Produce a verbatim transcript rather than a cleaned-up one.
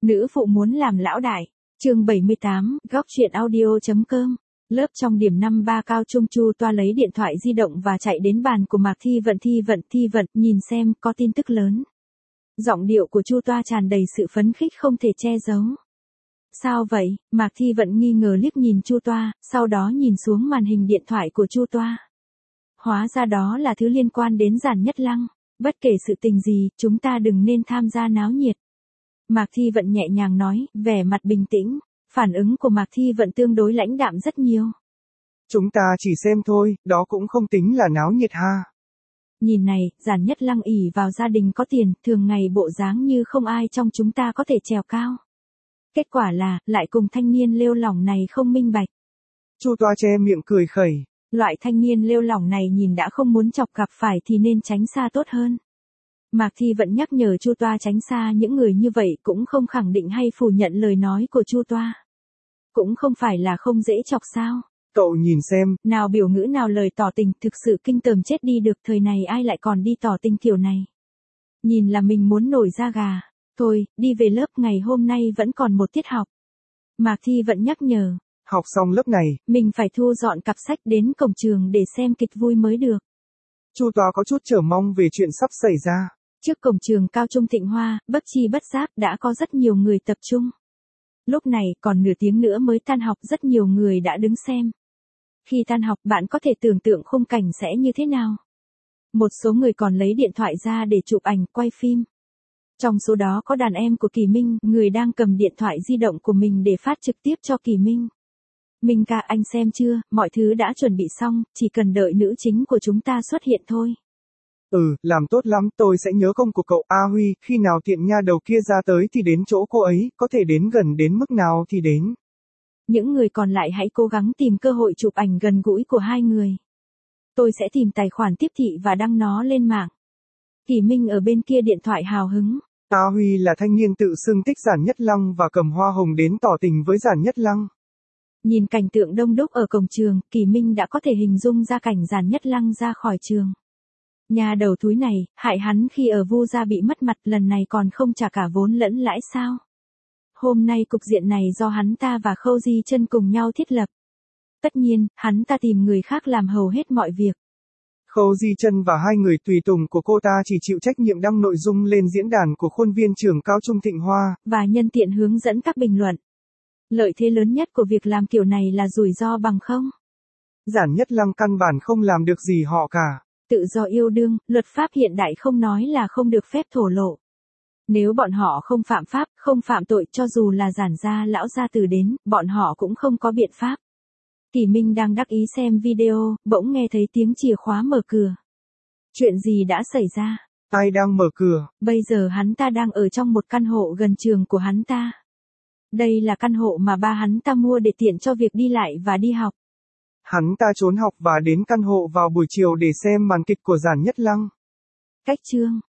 Nữ phụ muốn làm lão đại. Chương bảy mươi tám, góc truyện audio chấm com. Lớp trong điểm năm ba cao trung Chu Toa lấy điện thoại di động và chạy đến bàn của Mạc Thi Vận. Thi Vận, Thi Vận, nhìn xem, có tin tức lớn. Giọng điệu của Chu Toa tràn đầy sự phấn khích không thể che giấu. Sao vậy? Mạc Thi Vận nghi ngờ liếc nhìn Chu Toa, sau đó nhìn xuống màn hình điện thoại của Chu Toa. Hóa ra đó là thứ liên quan đến Giản Nhất Lăng. Bất kể sự tình gì, chúng ta đừng nên tham gia náo nhiệt. Mạc Thi Vận nhẹ nhàng nói, vẻ mặt bình tĩnh. Phản ứng của Mạc Thi Vận tương đối lãnh đạm rất nhiều. Chúng ta chỉ xem thôi, đó cũng không tính là náo nhiệt ha. Nhìn này, Giản Nhất Lăng ỷ vào gia đình có tiền, thường ngày bộ dáng như không ai trong chúng ta có thể trèo cao. Kết quả là, lại cùng thanh niên lêu lỏng này không minh bạch. Chu Toa che miệng cười khẩy. Loại thanh niên lêu lỏng này nhìn đã không muốn chọc gặp phải thì nên tránh xa tốt hơn. Mạc Thi Vận nhắc nhở Chu Toa tránh xa những người như vậy cũng không khẳng định hay phủ nhận lời nói của Chu Toa. Cũng không phải là không dễ chọc sao. Cậu nhìn xem. Nào biểu ngữ nào lời tỏ tình, thực sự kinh tởm chết đi được, thời này ai lại còn đi tỏ tình kiểu này. Nhìn là mình muốn nổi da gà. Thôi, đi về lớp, ngày hôm nay vẫn còn một tiết học. Mạc Thi Vận nhắc nhở. Học xong lớp này, mình phải thu dọn cặp sách đến cổng trường để xem kịch vui mới được. Chu Toa có chút chờ mong về chuyện sắp xảy ra. Trước cổng trường cao trung Thịnh Hoa, bất chi bất giác đã có rất nhiều người tập trung. Lúc này, còn nửa tiếng nữa mới tan học, rất nhiều người đã đứng xem. Khi tan học, bạn có thể tưởng tượng khung cảnh sẽ như thế nào. Một số người còn lấy điện thoại ra để chụp ảnh, quay phim. Trong số đó có đàn em của Kỳ Minh, người đang cầm điện thoại di động của mình để phát trực tiếp cho Kỳ Minh. Minh ca, anh xem chưa, mọi thứ đã chuẩn bị xong, chỉ cần đợi nữ chính của chúng ta xuất hiện thôi. Ừ, làm tốt lắm, tôi sẽ nhớ công của cậu. A Huy, khi nào tiện nha đầu kia ra tới thì đến chỗ cô ấy, có thể đến gần đến mức nào thì đến. Những người còn lại hãy cố gắng tìm cơ hội chụp ảnh gần gũi của hai người. Tôi sẽ tìm tài khoản tiếp thị và đăng nó lên mạng. Kỳ Minh ở bên kia điện thoại hào hứng. A Huy là thanh niên tự xưng thích Giản Nhất Lăng và cầm hoa hồng đến tỏ tình với Giản Nhất Lăng. Nhìn cảnh tượng đông đúc ở cổng trường, Kỳ Minh đã có thể hình dung ra cảnh Giản Nhất Lăng ra khỏi trường. Nhà đầu thúi này, hại hắn khi ở Vu gia bị mất mặt, lần này còn không trả cả vốn lẫn lãi sao. Hôm nay cục diện này do hắn ta và Khâu Di Chân cùng nhau thiết lập. Tất nhiên, hắn ta tìm người khác làm hầu hết mọi việc. Khâu Di Chân và hai người tùy tùng của cô ta chỉ chịu trách nhiệm đăng nội dung lên diễn đàn của khuôn viên trường cao trung Thịnh Hoa. Và nhân tiện hướng dẫn các bình luận. Lợi thế lớn nhất của việc làm kiểu này là rủi ro bằng không. Giản Nhất Lăng căn bản không làm được gì họ cả. Tự do yêu đương, luật pháp hiện đại không nói là không được phép thổ lộ. Nếu bọn họ không phạm pháp, không phạm tội, cho dù là Giản gia lão gia tử đến, bọn họ cũng không có biện pháp. Kỳ Minh đang đắc ý xem video, bỗng nghe thấy tiếng chìa khóa mở cửa. Chuyện gì đã xảy ra? Ai đang mở cửa? Bây giờ hắn ta đang ở trong một căn hộ gần trường của hắn ta. Đây là căn hộ mà ba hắn ta mua để tiện cho việc đi lại và đi học. Hắn ta trốn học và đến căn hộ vào buổi chiều để xem màn kịch của Giản Nhất Lăng. Cách chương.